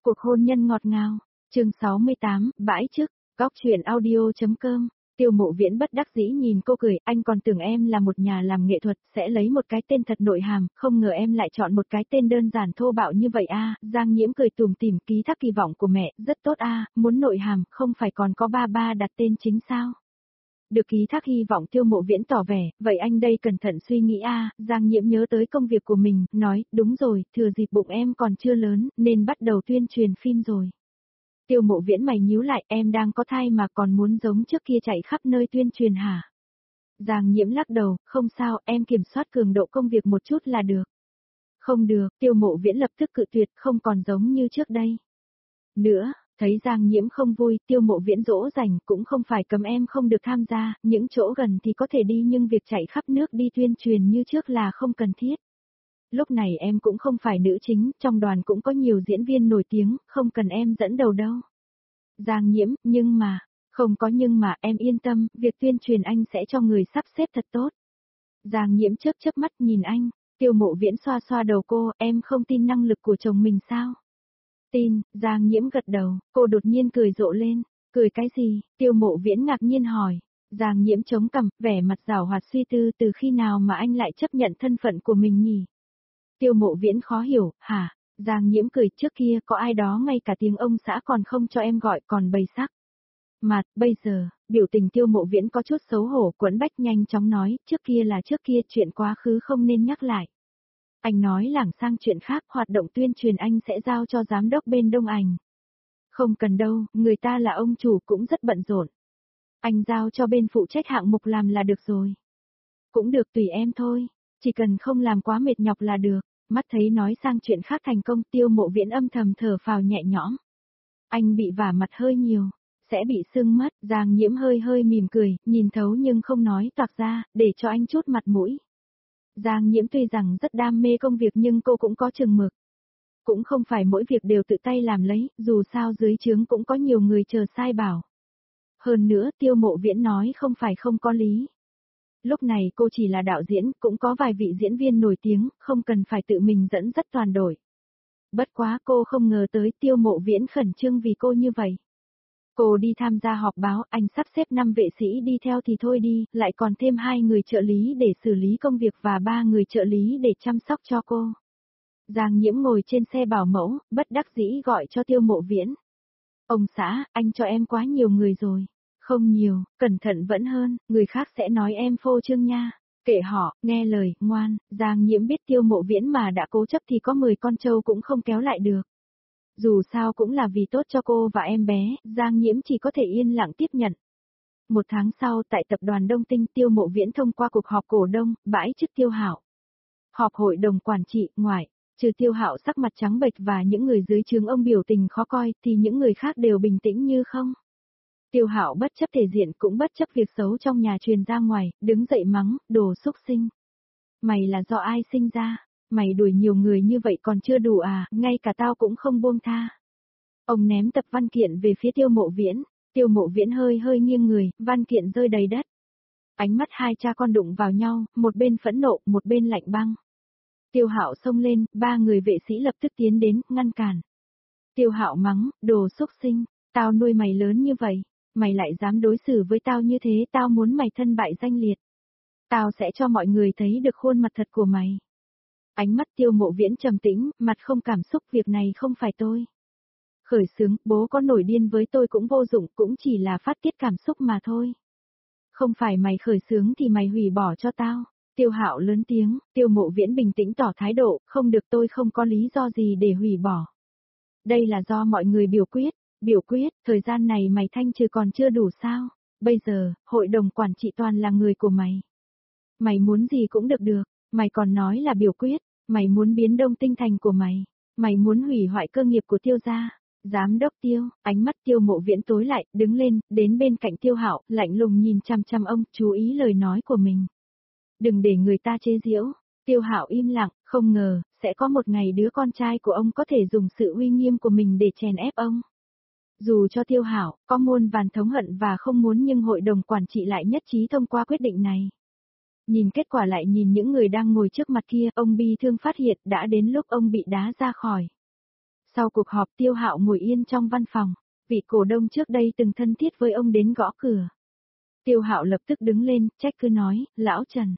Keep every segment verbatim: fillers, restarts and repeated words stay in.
Cuộc hôn nhân ngọt ngào. Chương sáu mươi tám, bãi chức. Góc truyện audio.com. Tiêu Mộ Viễn bất đắc dĩ nhìn cô cười, anh còn tưởng em là một nhà làm nghệ thuật, sẽ lấy một cái tên thật nội hàm, không ngờ em lại chọn một cái tên đơn giản thô bạo như vậy a. Giang Nhiễm cười tủm tỉm, ký thác kỳ vọng của mẹ, rất tốt a, muốn nội hàm, không phải còn có ba ba đặt tên chính sao? Được ký thác hy vọng. Tiêu Mộ Viễn tỏ vẻ, vậy anh đây cẩn thận suy nghĩ a. Giang Nhiễm nhớ tới công việc của mình, nói, đúng rồi, thừa dịp bụng em còn chưa lớn, nên bắt đầu tuyên truyền phim rồi. Tiêu Mộ Viễn mày nhíu lại, em đang có thai mà còn muốn giống trước kia chạy khắp nơi tuyên truyền hả? Giang Nhiễm lắc đầu, không sao, em kiểm soát cường độ công việc một chút là được. Không được, Tiêu Mộ Viễn lập tức cự tuyệt, không còn giống như trước đây. Nữa, thấy Giang Nhiễm không vui, Tiêu Mộ Viễn dỗ dành, cũng không phải cấm em không được tham gia, những chỗ gần thì có thể đi nhưng việc chạy khắp nước đi tuyên truyền như trước là không cần thiết. Lúc này em cũng không phải nữ chính, trong đoàn cũng có nhiều diễn viên nổi tiếng, không cần em dẫn đầu đâu. Giang Nhiễm, nhưng mà, không có nhưng mà, em yên tâm, việc tuyên truyền anh sẽ cho người sắp xếp thật tốt. Giang Nhiễm chớp chớp mắt nhìn anh, Tiêu Mộ Viễn xoa xoa đầu cô, em không tin năng lực của chồng mình sao? Tin, Giang Nhiễm gật đầu, cô đột nhiên cười rộ lên, cười cái gì? Tiêu Mộ Viễn ngạc nhiên hỏi. Giang Nhiễm chống cằm, vẻ mặt giảo hoạt suy tư, từ khi nào mà anh lại chấp nhận thân phận của mình nhỉ? Tiêu Mộ Viễn khó hiểu, hả? Giang Nhiễm cười, trước kia có ai đó ngay cả tiếng ông xã còn không cho em gọi, còn bày sắc. Mặt, bây giờ, biểu tình Tiêu Mộ Viễn có chút xấu hổ, Quẫn Bách nhanh chóng nói, trước kia là trước kia, chuyện quá khứ không nên nhắc lại. Anh nói lảng sang chuyện khác, hoạt động tuyên truyền anh sẽ giao cho giám đốc bên Đông Ảnh. Không cần đâu, người ta là ông chủ cũng rất bận rộn. Anh giao cho bên phụ trách hạng mục làm là được rồi. Cũng được, tùy em thôi, chỉ cần không làm quá mệt nhọc là được. Mắt thấy nói sang chuyện khác thành công, Tiêu Mộ Viễn âm thầm thở phào nhẹ nhõm. Anh bị vả mặt hơi nhiều, sẽ bị sưng mất. Giang Nhiễm hơi hơi mỉm cười, nhìn thấu nhưng không nói toạc ra, để cho anh chút mặt mũi. Giang Nhiễm tuy rằng rất đam mê công việc nhưng cô cũng có chừng mực. Cũng không phải mỗi việc đều tự tay làm lấy, dù sao dưới trướng cũng có nhiều người chờ sai bảo. Hơn nữa, Tiêu Mộ Viễn nói không phải không có lý. Lúc này cô chỉ là đạo diễn, cũng có vài vị diễn viên nổi tiếng, không cần phải tự mình dẫn dắt toàn đội. Bất quá cô không ngờ tới Tiêu Mộ Viễn khẩn trương vì cô như vậy. Cô đi tham gia họp báo, anh sắp xếp năm vệ sĩ đi theo thì thôi đi, lại còn thêm hai người trợ lý để xử lý công việc và ba người trợ lý để chăm sóc cho cô. Giang Nhiễm ngồi trên xe bảo mẫu, bất đắc dĩ gọi cho Tiêu Mộ Viễn. Ông xã, anh cho em quá nhiều người rồi. Không nhiều, cẩn thận vẫn hơn, người khác sẽ nói em phô trương nha. Kệ họ, nghe lời, ngoan. Giang Nhiễm biết Tiêu Mộ Viễn mà đã cố chấp thì có mười con trâu cũng không kéo lại được. Dù sao cũng là vì tốt cho cô và em bé, Giang Nhiễm chỉ có thể yên lặng tiếp nhận. Một tháng sau, tại tập đoàn Đông Tinh, Tiêu Mộ Viễn thông qua cuộc họp cổ đông, bãi chức Tiêu Hạo. Họp hội đồng quản trị, ngoài, trừ Tiêu Hạo sắc mặt trắng bệch và những người dưới trướng ông biểu tình khó coi, thì những người khác đều bình tĩnh như không. Tiêu Hạo bất chấp thể diện cũng bất chấp việc xấu trong nhà truyền ra ngoài, đứng dậy mắng, đồ xúc sinh. Mày là do ai sinh ra? Mày đuổi nhiều người như vậy còn chưa đủ à, ngay cả tao cũng không buông tha. Ông ném tập văn kiện về phía Tiêu Mộ Viễn, Tiêu Mộ Viễn hơi hơi nghiêng người, văn kiện rơi đầy đất. Ánh mắt hai cha con đụng vào nhau, một bên phẫn nộ, một bên lạnh băng. Tiêu Hạo xông lên, ba người vệ sĩ lập tức tiến đến, ngăn cản. Tiêu Hạo mắng, đồ xúc sinh, tao nuôi mày lớn như vậy. Mày lại dám đối xử với tao như thế, tao muốn mày thân bại danh liệt. Tao sẽ cho mọi người thấy được khuôn mặt thật của mày. Ánh mắt Tiêu Mộ Viễn trầm tĩnh, mặt không cảm xúc, việc này không phải tôi khởi xướng, bố có nổi điên với tôi cũng vô dụng, cũng chỉ là phát tiết cảm xúc mà thôi. Không phải mày khởi xướng thì mày hủy bỏ cho tao. Tiêu Hạo lớn tiếng, Tiêu Mộ Viễn bình tĩnh tỏ thái độ, không được, tôi không có lý do gì để hủy bỏ. Đây là do mọi người biểu quyết. Biểu quyết, thời gian này mày thanh trừ còn chưa đủ sao? Bây giờ, hội đồng quản trị toàn là người của mày. Mày muốn gì cũng được được, mày còn nói là biểu quyết, mày muốn biến Đông Tinh thành của mày, mày muốn hủy hoại cơ nghiệp của Tiêu gia. Giám đốc Tiêu, ánh mắt Tiêu Mộ Viễn tối lại, đứng lên, đến bên cạnh Tiêu Hạo, lạnh lùng nhìn chăm chăm ông, chú ý lời nói của mình. Đừng để người ta chế giễu. Tiêu Hạo im lặng, không ngờ, sẽ có một ngày đứa con trai của ông có thể dùng sự uy nghiêm của mình để chèn ép ông. Dù cho Tiêu Hạo có muôn vàn thống hận và không muốn nhưng hội đồng quản trị lại nhất trí thông qua quyết định này. Nhìn kết quả lại nhìn những người đang ngồi trước mặt kia, ông bi thương phát hiện đã đến lúc ông bị đá ra khỏi Sau cuộc họp Tiêu Hạo ngồi yên trong văn phòng, vị cổ đông trước đây từng thân thiết với ông đến gõ cửa. Tiêu Hạo lập tức đứng lên, trách cứ nói, lão Trần.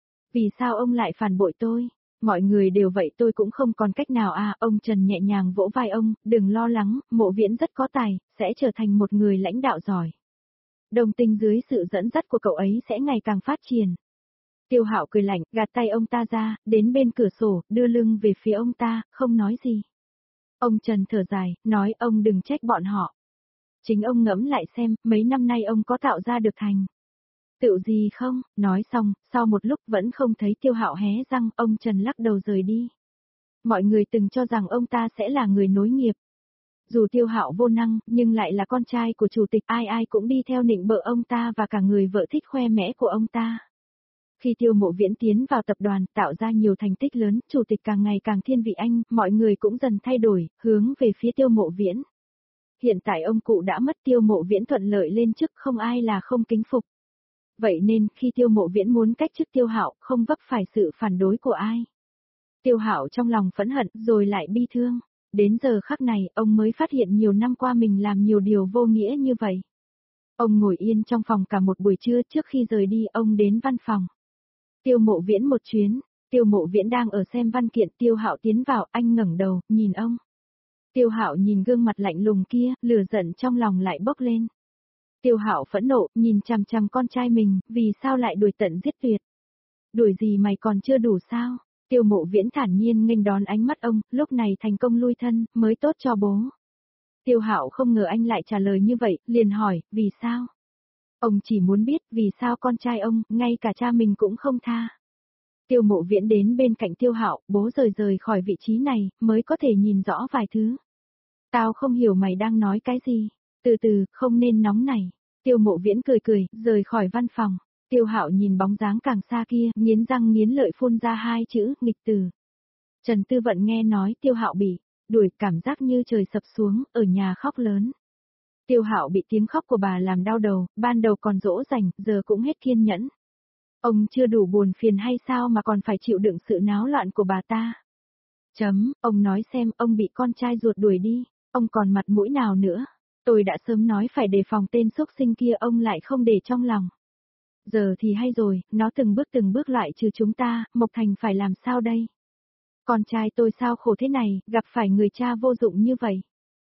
Vì sao ông lại phản bội tôi? Mọi người đều vậy tôi cũng không còn cách nào à, ông Trần nhẹ nhàng vỗ vai ông, đừng lo lắng, Mộ Viễn rất có tài, sẽ trở thành một người lãnh đạo giỏi. Đồng Tinh dưới sự dẫn dắt của cậu ấy sẽ ngày càng phát triển. Tiêu Hạo cười lạnh, gạt tay ông ta ra, đến bên cửa sổ, đưa lưng về phía ông ta, không nói gì. Ông Trần thở dài, nói ông đừng trách bọn họ. Chính ông ngẫm lại xem, mấy năm nay ông có tạo ra được thành tựu gì không? Nói xong, sau một lúc vẫn không thấy Tiêu Hạo hé răng, ông Trần lắc đầu rời đi. Mọi người từng cho rằng ông ta sẽ là người nối nghiệp. Dù Tiêu Hạo vô năng, nhưng lại là con trai của chủ tịch, ai ai cũng đi theo nịnh bợ ông ta và cả người vợ thích khoe mẽ của ông ta. Khi Tiêu Mộ Viễn tiến vào tập đoàn, tạo ra nhiều thành tích lớn, chủ tịch càng ngày càng thiên vị anh, mọi người cũng dần thay đổi, hướng về phía Tiêu Mộ Viễn. Hiện tại ông cụ đã mất, Tiêu Mộ Viễn thuận lợi lên chức, không ai là không kính phục. Vậy nên, khi Tiêu Mộ Viễn muốn cách chức Tiêu Hạo, không vấp phải sự phản đối của ai. Tiêu Hạo trong lòng phẫn hận, rồi lại bi thương. Đến giờ khắc này, ông mới phát hiện nhiều năm qua mình làm nhiều điều vô nghĩa như vậy. Ông ngồi yên trong phòng cả một buổi trưa, trước khi rời đi, ông đến văn phòng. Tiêu Mộ Viễn một chuyến, Tiêu Mộ Viễn đang ở xem văn kiện, Tiêu Hạo tiến vào, anh ngẩng đầu, nhìn ông. Tiêu Hạo nhìn gương mặt lạnh lùng kia, lửa giận trong lòng lại bốc lên. Tiêu Hạo phẫn nộ, nhìn chằm chằm con trai mình, vì sao lại đuổi tận giết tuyệt? Đuổi gì mày còn chưa đủ sao? Tiêu Mộ Viễn thản nhiên nghênh đón ánh mắt ông, lúc này thành công lui thân, mới tốt cho bố. Tiêu Hạo không ngờ anh lại trả lời như vậy, liền hỏi, vì sao? Ông chỉ muốn biết vì sao con trai ông, ngay cả cha mình cũng không tha. Tiêu Mộ Viễn đến bên cạnh Tiêu Hạo, bố rời rời khỏi vị trí này, mới có thể nhìn rõ vài thứ. Tao không hiểu mày đang nói cái gì. Từ từ, không nên nóng này. Tiêu Mộ Viễn cười cười, rời khỏi văn phòng. Tiêu Hạo nhìn bóng dáng càng xa kia, nghiến răng nghiến lợi phun ra hai chữ, nghịch tử. Trần Tư Vận nghe nói Tiêu Hạo bị đuổi, cảm giác như trời sập xuống, ở nhà khóc lớn. Tiêu Hạo bị tiếng khóc của bà làm đau đầu, ban đầu còn dỗ dành, giờ cũng hết kiên nhẫn. Ông chưa đủ buồn phiền hay sao mà còn phải chịu đựng sự náo loạn của bà ta? Chấm, ông nói xem, ông bị con trai ruột đuổi đi, ông còn mặt mũi nào nữa? Tôi đã sớm nói phải đề phòng tên xúc sinh kia, ông lại không để trong lòng. Giờ thì hay rồi, nó từng bước từng bước loại trừ chúng ta, Mộc Thành phải làm sao đây? Con trai tôi sao khổ thế này, gặp phải người cha vô dụng như vậy.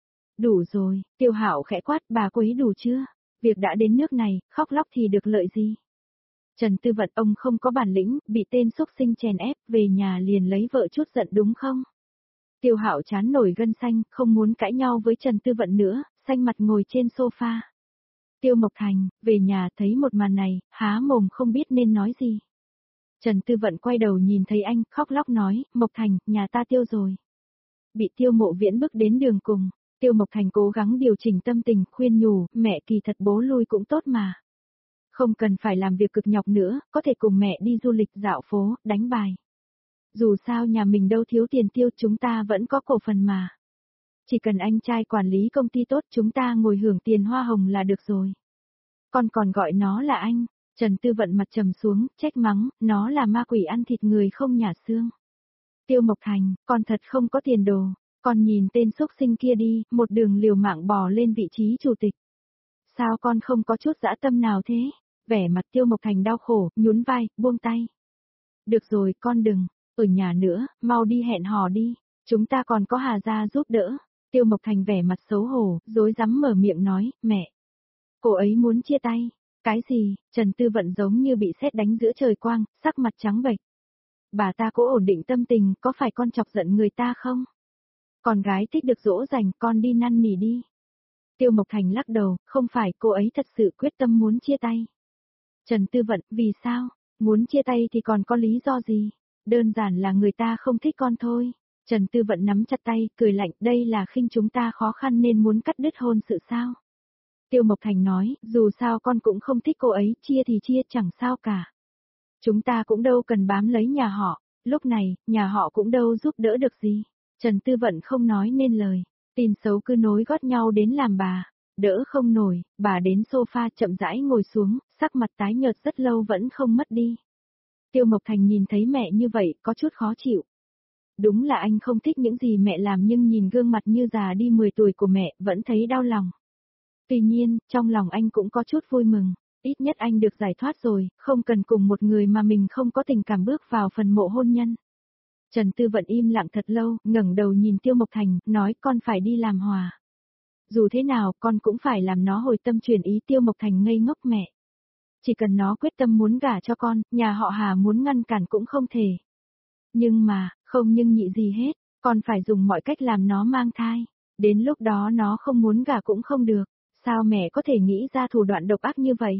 Đủ rồi, Tiêu Hạo khẽ quát, bà quấy đủ chưa? Việc đã đến nước này, khóc lóc thì được lợi gì? Trần Tư Vận, ông không có bản lĩnh, bị tên xúc sinh chèn ép, về nhà liền lấy vợ chút giận đúng không? Tiêu Hạo chán nổi gân xanh, không muốn cãi nhau với Trần Tư Vận nữa, xanh mặt ngồi trên sofa. Tiêu Mộc Thành, về nhà thấy một màn này, há mồm không biết nên nói gì. Trần Tư Vận quay đầu nhìn thấy anh, khóc lóc nói, Mộc Thành, nhà ta Tiêu rồi. Bị Tiêu Mộ Viễn bước đến đường cùng, Tiêu Mộc Thành cố gắng điều chỉnh tâm tình, khuyên nhủ, mẹ kỳ thật bố lui cũng tốt mà. Không cần phải làm việc cực nhọc nữa, có thể cùng mẹ đi du lịch dạo phố, đánh bài. Dù sao nhà mình đâu thiếu tiền tiêu, chúng ta vẫn có cổ phần mà. Chỉ cần anh trai quản lý công ty tốt, chúng ta ngồi hưởng tiền hoa hồng là được rồi. Con còn gọi nó là anh. Trần Tư Vận mặt trầm xuống, trách mắng, nó là ma quỷ ăn thịt người không nhả xương. Tiêu Mộc Thành, con thật không có tiền đồ. Con nhìn tên xúc sinh kia đi, một đường liều mạng bò lên vị trí chủ tịch. Sao con không có chút dã tâm nào thế? Vẻ mặt Tiêu Mộc Thành đau khổ, nhún vai, buông tay. Được rồi, con đừng, ở nhà nữa, mau đi hẹn hò đi. Chúng ta còn có Hà gia giúp đỡ. Tiêu Mộc Thành vẻ mặt xấu hổ, rối rắm mở miệng nói, mẹ. Cô ấy muốn chia tay. Cái gì? Trần Tư Vận giống như bị sét đánh giữa trời quang, sắc mặt trắng bệch. Bà ta cố ổn định tâm tình, có phải con chọc giận người ta không? Con gái thích được dỗ dành, con đi năn nỉ đi. Tiêu Mộc Thành lắc đầu, không phải, cô ấy thật sự quyết tâm muốn chia tay. Trần Tư Vận, vì sao? Muốn chia tay thì còn có lý do gì? Đơn giản là người ta không thích con thôi. Trần Tư Vận nắm chặt tay, cười lạnh, đây là khinh chúng ta khó khăn nên muốn cắt đứt hôn sự sao? Tiêu Mộc Thành nói, dù sao con cũng không thích cô ấy, chia thì chia chẳng sao cả. Chúng ta cũng đâu cần bám lấy nhà họ, lúc này, nhà họ cũng đâu giúp đỡ được gì. Trần Tư Vận không nói nên lời, tin xấu cứ nối gót nhau đến làm bà. Đỡ không nổi, bà đến sofa chậm rãi ngồi xuống, sắc mặt tái nhợt rất lâu vẫn không mất đi. Tiêu Mộc Thành nhìn thấy mẹ như vậy, có chút khó chịu. Đúng là anh không thích những gì mẹ làm nhưng nhìn gương mặt như già đi mười tuổi của mẹ vẫn thấy đau lòng. Tuy nhiên, trong lòng anh cũng có chút vui mừng, ít nhất anh được giải thoát rồi, không cần cùng một người mà mình không có tình cảm bước vào phần mộ hôn nhân. Trần Tư Vận im lặng thật lâu, ngẩng đầu nhìn Tiêu Mộc Thành, nói con phải đi làm hòa. Dù thế nào con cũng phải làm nó hồi tâm chuyển ý. Tiêu Mộc Thành ngây ngốc mẹ. Chỉ cần nó quyết tâm muốn gả cho con, nhà họ Hà muốn ngăn cản cũng không thể. Nhưng mà, không nhưng nhị gì hết, con phải dùng mọi cách làm nó mang thai. Đến lúc đó nó không muốn gả cũng không được. Sao mẹ có thể nghĩ ra thủ đoạn độc ác như vậy?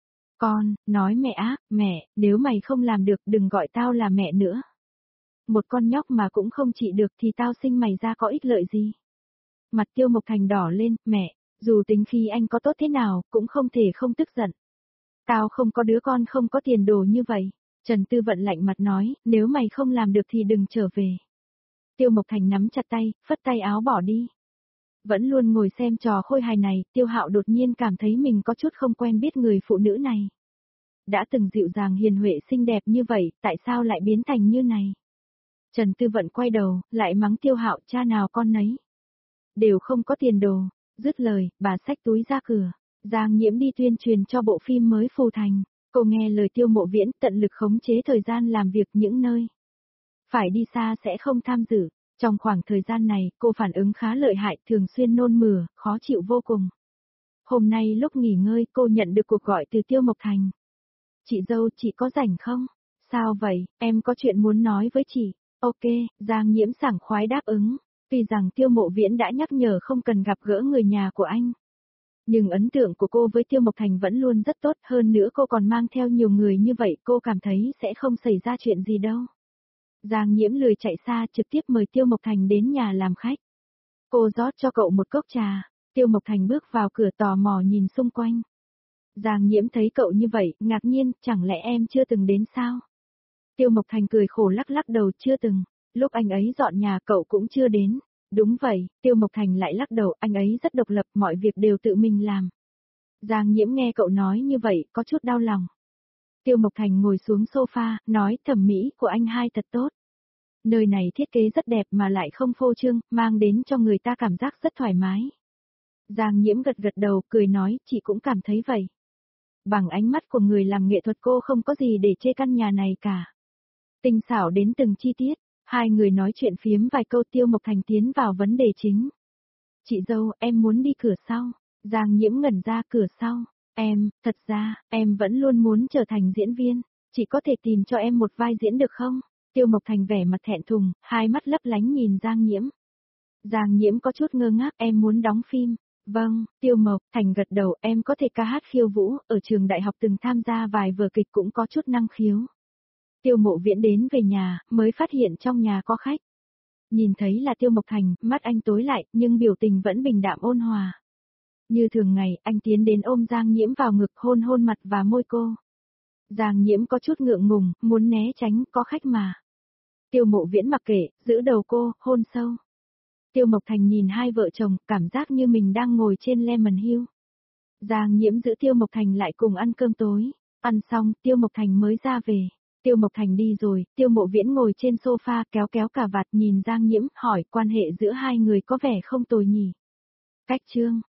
Con, nói mẹ ác, mẹ, nếu mày không làm được đừng gọi tao là mẹ nữa. Một con nhóc mà cũng không trị được thì tao sinh mày ra có ích lợi gì? Mặt Tiêu Mộc Thành đỏ lên, mẹ, dù tính khí anh có tốt thế nào, cũng không thể không tức giận. Tao không có đứa con không có tiền đồ như vậy. Trần Tư Vận lạnh mặt nói, nếu mày không làm được thì đừng trở về. Tiêu Mộc Thành nắm chặt tay, phất tay áo bỏ đi. Vẫn luôn ngồi xem trò khôi hài này, Tiêu Hạo đột nhiên cảm thấy mình có chút không quen biết người phụ nữ này. Đã từng dịu dàng hiền huệ xinh đẹp như vậy, tại sao lại biến thành như này? Trần Tư Vận quay đầu, lại mắng Tiêu Hạo, cha nào con nấy. Đều không có tiền đồ. Dứt lời, bà xách túi ra cửa. Giang Nhiễm đi tuyên truyền cho bộ phim mới Phù Thành. Cô nghe lời Tiêu Mộ Viễn, tận lực khống chế thời gian làm việc những nơi phải đi xa sẽ không tham dự. Trong khoảng thời gian này, cô phản ứng khá lợi hại, thường xuyên nôn mửa, khó chịu vô cùng. Hôm nay lúc nghỉ ngơi cô nhận được cuộc gọi từ Tiêu Mộc Thành. Chị dâu, chị có rảnh không? Sao vậy, em có chuyện muốn nói với chị. Ok, Giang Nhiễm sảng khoái đáp ứng. Tuy rằng Tiêu Mộ Viễn đã nhắc nhở không cần gặp gỡ người nhà của anh. Nhưng ấn tượng của cô với Tiêu Mộc Thành vẫn luôn rất tốt, hơn nữa cô còn mang theo nhiều người như vậy, cô cảm thấy sẽ không xảy ra chuyện gì đâu. Giang Nhiễm lười chạy xa, trực tiếp mời Tiêu Mộc Thành đến nhà làm khách. Cô rót cho cậu một cốc trà. Tiêu Mộc Thành bước vào cửa tò mò nhìn xung quanh. Giang Nhiễm thấy cậu như vậy, ngạc nhiên, chẳng lẽ em chưa từng đến sao? Tiêu Mộc Thành cười khổ lắc lắc đầu, chưa từng. Lúc anh ấy dọn nhà cậu cũng chưa đến. Đúng vậy, Tiêu Mộc Thành lại lắc đầu, anh ấy rất độc lập, mọi việc đều tự mình làm. Giang Nhiễm nghe cậu nói như vậy, có chút đau lòng. Tiêu Mộc Thành ngồi xuống sofa, nói thẩm mỹ của anh hai thật tốt. Nơi này thiết kế rất đẹp mà lại không phô trương, mang đến cho người ta cảm giác rất thoải mái. Giang Nhiễm gật gật đầu, cười nói, chị cũng cảm thấy vậy. Bằng ánh mắt của người làm nghệ thuật cô không có gì để chê căn nhà này cả. Tinh xảo đến từng chi tiết, hai người nói chuyện phiếm vài câu. Tiêu Mộc Thành tiến vào vấn đề chính. Chị dâu, em muốn đi cửa sau. Giang Nhiễm ngẩn ra, cửa sau. Em, thật ra, em vẫn luôn muốn trở thành diễn viên. Chị có thể tìm cho em một vai diễn được không? Tiêu Mộc Thành vẻ mặt thẹn thùng, hai mắt lấp lánh nhìn Giang Nhiễm. Giang Nhiễm có chút ngơ ngác, em muốn đóng phim. Vâng, Tiêu Mộc Thành gật đầu, em có thể ca hát khiêu vũ, ở trường đại học từng tham gia vài vở kịch cũng có chút năng khiếu. Tiêu Mộ Viễn đến về nhà, mới phát hiện trong nhà có khách. Nhìn thấy là Tiêu Mộc Thành, mắt anh tối lại, nhưng biểu tình vẫn bình đạm ôn hòa. Như thường ngày, anh tiến đến ôm Giang Nhiễm vào ngực, hôn hôn mặt và môi cô. Giang Nhiễm có chút ngượng ngùng, muốn né tránh, có khách mà. Tiêu Mộ Viễn mặc kệ, giữ đầu cô, hôn sâu. Tiêu Mộc Thành nhìn hai vợ chồng, cảm giác như mình đang ngồi trên Lemon Hill. Giang Nhiễm giữ Tiêu Mộc Thành lại cùng ăn cơm tối. Ăn xong, Tiêu Mộc Thành mới ra về. Tiêu Mộc Thành đi rồi, Tiêu Mộ Viễn ngồi trên sofa kéo kéo cà vạt nhìn Giang Nhiễm, hỏi quan hệ giữa hai người có vẻ không tồi nhỉ. Cách chương.